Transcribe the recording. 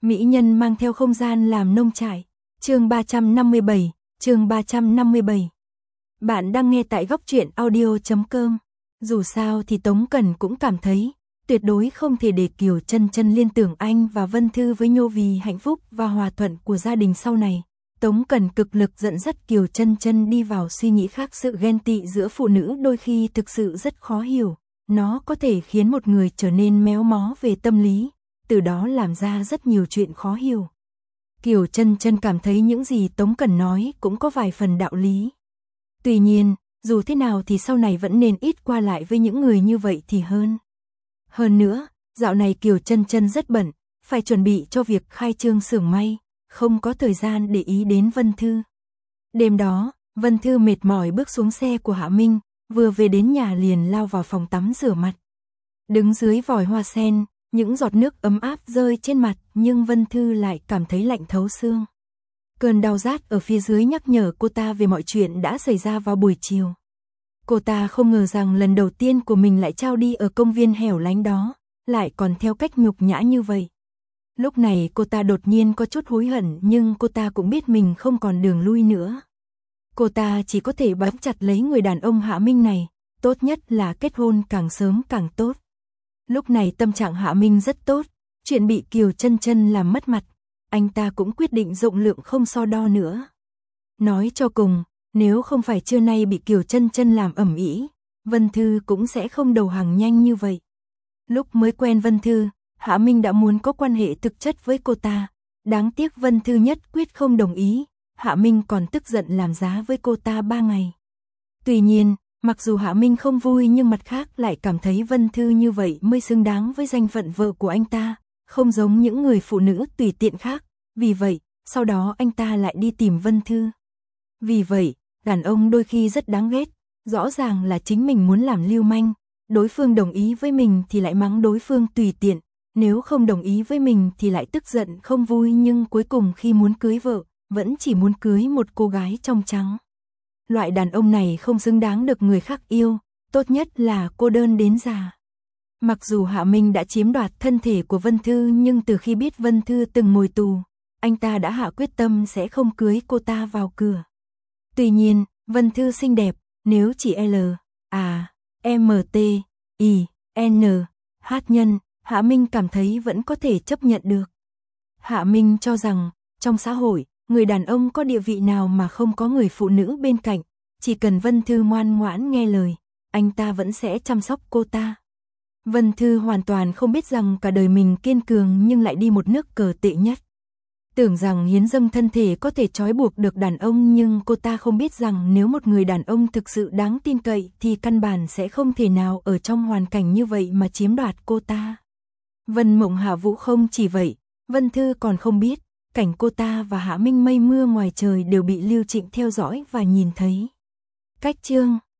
Mỹ nhân mang theo không gian làm nông trại. Chương 357, chương 357. Bạn đang nghe tại góc truyện audio.com. Dù sao thì Tống Cẩn cũng cảm thấy tuyệt đối không thể để Kiều Chân Chân liên tưởng anh và Vân Thư với Nhô vì hạnh phúc và hòa thuận của gia đình sau này. Tống Cẩn cực lực dẫn dắt Kiều Chân Chân đi vào suy nghĩ khác, sự ghen tị giữa phụ nữ đôi khi thực sự rất khó hiểu. Nó có thể khiến một người trở nên méo mó về tâm lý, từ đó làm ra rất nhiều chuyện khó hiểu. Kiều Chân Chân cảm thấy những gì Tống Cẩn nói cũng có vài phần đạo lý. Tuy nhiên, dù thế nào thì sau này vẫn nên ít qua lại với những người như vậy thì hơn. Hơn nữa, dạo này Kiều Chân Chân rất bận, phải chuẩn bị cho việc khai trương xưởng may, không có thời gian để ý đến Vân Thư. Đêm đó, Vân Thư mệt mỏi bước xuống xe của Hạ Minh, vừa về đến nhà liền lao vào phòng tắm rửa mặt. Đứng dưới vòi hoa sen, những giọt nước ấm áp rơi trên mặt, nhưng Vân Thư lại cảm thấy lạnh thấu xương. Cơn đau rát ở phía dưới nhắc nhở cô ta về mọi chuyện đã xảy ra vào buổi chiều. Cô ta không ngờ rằng lần đầu tiên của mình lại trao đi ở công viên hẻo lánh đó, lại còn theo cách nhục nhã như vậy. Lúc này cô ta đột nhiên có chút hối hận, nhưng cô ta cũng biết mình không còn đường lui nữa. Cô ta chỉ có thể bám chặt lấy người đàn ông Hạ Minh này, tốt nhất là kết hôn càng sớm càng tốt. Lúc này tâm trạng Hạ Minh rất tốt, chuyện bị Kiều Chân Chân làm mất mặt, anh ta cũng quyết định rộng lượng không so đo nữa. Nói cho cùng, nếu không phải trưa nay bị Kiều Chân Chân làm ầm ĩ, Vân Thư cũng sẽ không đầu hàng nhanh như vậy. Lúc mới quen Vân Thư, Hạ Minh đã muốn có quan hệ thực chất với cô ta, đáng tiếc Vân Thư nhất quyết không đồng ý, Hạ Minh còn tức giận làm giá với cô ta 3 ngày. Tuy nhiên, mặc dù Hạ Minh không vui nhưng mặt khác lại cảm thấy Vân Thư như vậy mới xứng đáng với danh phận vợ của anh ta, không giống những người phụ nữ tùy tiện khác, vì vậy, sau đó anh ta lại đi tìm Vân Thư. Vì vậy, đàn ông đôi khi rất đáng ghét, rõ ràng là chính mình muốn làm lưu manh, đối phương đồng ý với mình thì lại mắng đối phương tùy tiện, nếu không đồng ý với mình thì lại tức giận không vui, nhưng cuối cùng khi muốn cưới vợ, vẫn chỉ muốn cưới một cô gái trong trắng. Loại đàn ông này không xứng đáng được người khác yêu, tốt nhất là cô đơn đến già. Mặc dù Hạ Minh đã chiếm đoạt thân thể của Vân Thư, nhưng từ khi biết Vân Thư từng ngồi tù, anh ta đã hạ quyết tâm sẽ không cưới cô ta vào cửa. Tuy nhiên, Vân Thư xinh đẹp, nếu chỉ LAMTIN hát nhân, Hạ Minh cảm thấy vẫn có thể chấp nhận được. Hạ Minh cho rằng, trong xã hội, người đàn ông có địa vị nào mà không có người phụ nữ bên cạnh, chỉ cần Vân Thư ngoan ngoãn nghe lời, anh ta vẫn sẽ chăm sóc cô ta. Vân Thư hoàn toàn không biết rằng cả đời mình kiên cường nhưng lại đi một nước cờ tệ nhất. Tưởng rằng hiến dâng thân thể có thể trói buộc được đàn ông, nhưng cô ta không biết rằng nếu một người đàn ông thực sự đáng tin cậy thì căn bản sẽ không thể nào ở trong hoàn cảnh như vậy mà chiếm đoạt cô ta. Vân Mộng Hạ Vũ không chỉ vậy, Vân Thư còn không biết, cảnh cô ta và Hạ Minh mây mưa ngoài trời đều bị Lưu Trịnh theo dõi và nhìn thấy. Cách chương